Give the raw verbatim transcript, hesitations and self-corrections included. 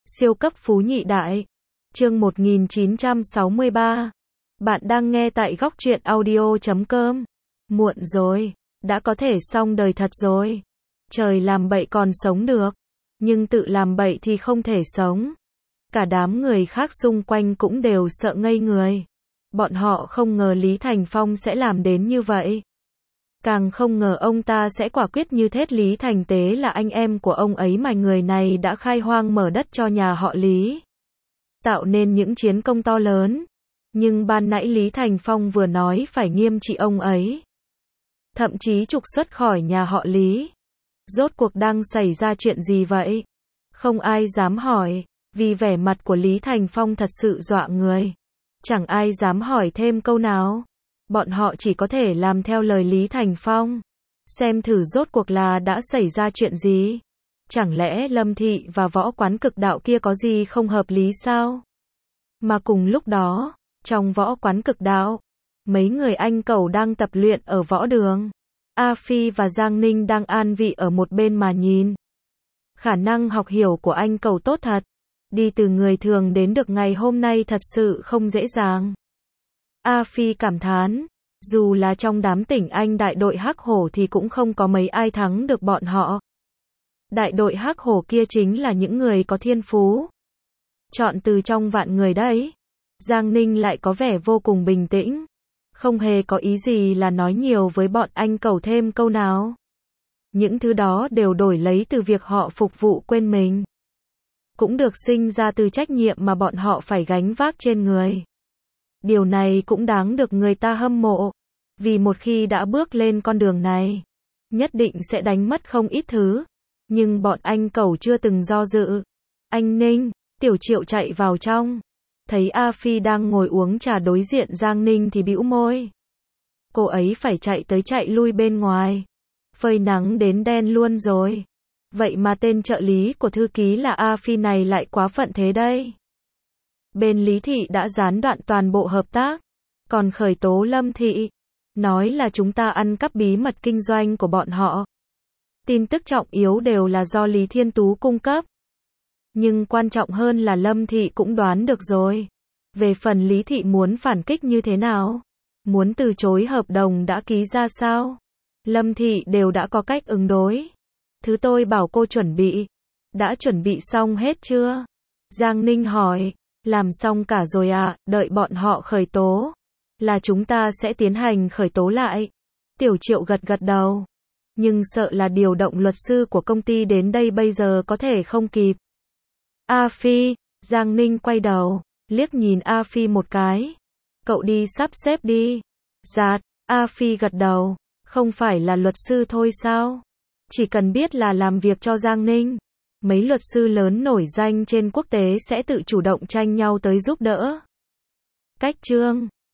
Siêu cấp phú nhị đại. Chương một nghìn chín trăm sáu mươi ba. Bạn đang nghe tại góc truyện audio chấm com. Muộn rồi, đã có thể xong đời thật rồi. Trời làm bậy còn sống được, nhưng tự làm bậy thì không thể sống. Cả đám người khác xung quanh cũng đều sợ ngây người. Bọn họ không ngờ Lý Thành Phong sẽ làm đến như vậy. Càng không ngờ ông ta sẽ quả quyết như thế. Lý Thành Tế là anh em của ông ấy mà người này đã khai hoang mở đất cho nhà họ Lý, tạo nên những chiến công to lớn. Nhưng ban nãy Lý Thành Phong vừa nói phải nghiêm trị ông ấy, thậm chí trục xuất khỏi nhà họ Lý. Rốt cuộc đang xảy ra chuyện gì vậy? Không ai dám hỏi, vì vẻ mặt của Lý Thành Phong thật sự dọa người. Chẳng ai dám hỏi thêm câu nào. Bọn họ chỉ có thể làm theo lời Lý Thành Phong. Xem thử rốt cuộc là đã xảy ra chuyện gì. Chẳng lẽ Lâm Thị và võ quán cực đạo kia có gì không hợp lý sao? Mà cùng lúc đó, trong võ quán cực đạo, mấy người anh cẩu đang tập luyện ở võ đường. A Phi và Giang Ninh đang an vị ở một bên mà nhìn. Khả năng học hiểu của anh cẩu tốt thật. Đi từ người thường đến được ngày hôm nay thật sự không dễ dàng. A Phi cảm thán, dù là trong đám tỉnh Anh đại đội Hắc Hổ thì cũng không có mấy ai thắng được bọn họ. Đại đội Hắc Hổ kia chính là những người có thiên phú, chọn từ trong vạn người đấy. Giang Ninh lại có vẻ vô cùng bình tĩnh, không hề có ý gì là nói nhiều với bọn anh cẩu thêm câu nào. Những thứ đó đều đổi lấy từ việc họ phục vụ quên mình, cũng được sinh ra từ trách nhiệm mà bọn họ phải gánh vác trên người. Điều này cũng đáng được người ta hâm mộ, vì một khi đã bước lên con đường này, nhất định sẽ đánh mất không ít thứ. Nhưng bọn anh cẩu chưa từng do dự. Anh Ninh, Tiểu Triệu chạy vào trong, thấy A Phi đang ngồi uống trà đối diện Giang Ninh thì bĩu môi. Cô ấy phải chạy tới chạy lui bên ngoài, phơi nắng đến đen luôn rồi. Vậy mà tên trợ lý của thư ký là A Phi này lại quá phận thế đây. Bên Lý Thị đã gián đoạn toàn bộ hợp tác, còn khởi tố Lâm Thị, nói là chúng ta ăn cắp bí mật kinh doanh của bọn họ. Tin tức trọng yếu đều là do Lý Thiên Tú cung cấp. Nhưng quan trọng hơn là Lâm Thị cũng đoán được rồi. Về phần Lý Thị muốn phản kích như thế nào, muốn từ chối hợp đồng đã ký ra sao, Lâm Thị đều đã có cách ứng đối. Thứ tôi bảo cô chuẩn bị, đã chuẩn bị xong hết chưa? Giang Ninh hỏi. Làm xong cả rồi à, đợi bọn họ khởi tố, là chúng ta sẽ tiến hành khởi tố lại. Tiểu Triệu gật gật đầu. Nhưng sợ là điều động luật sư của công ty đến đây bây giờ có thể không kịp. A Phi, Giang Ninh quay đầu, liếc nhìn A Phi một cái. Cậu đi sắp xếp đi. Dạt, A Phi gật đầu, không phải là luật sư thôi sao? Chỉ cần biết là làm việc cho Giang Ninh, mấy luật sư lớn nổi danh trên quốc tế sẽ tự chủ động tranh nhau tới giúp đỡ. Cách chương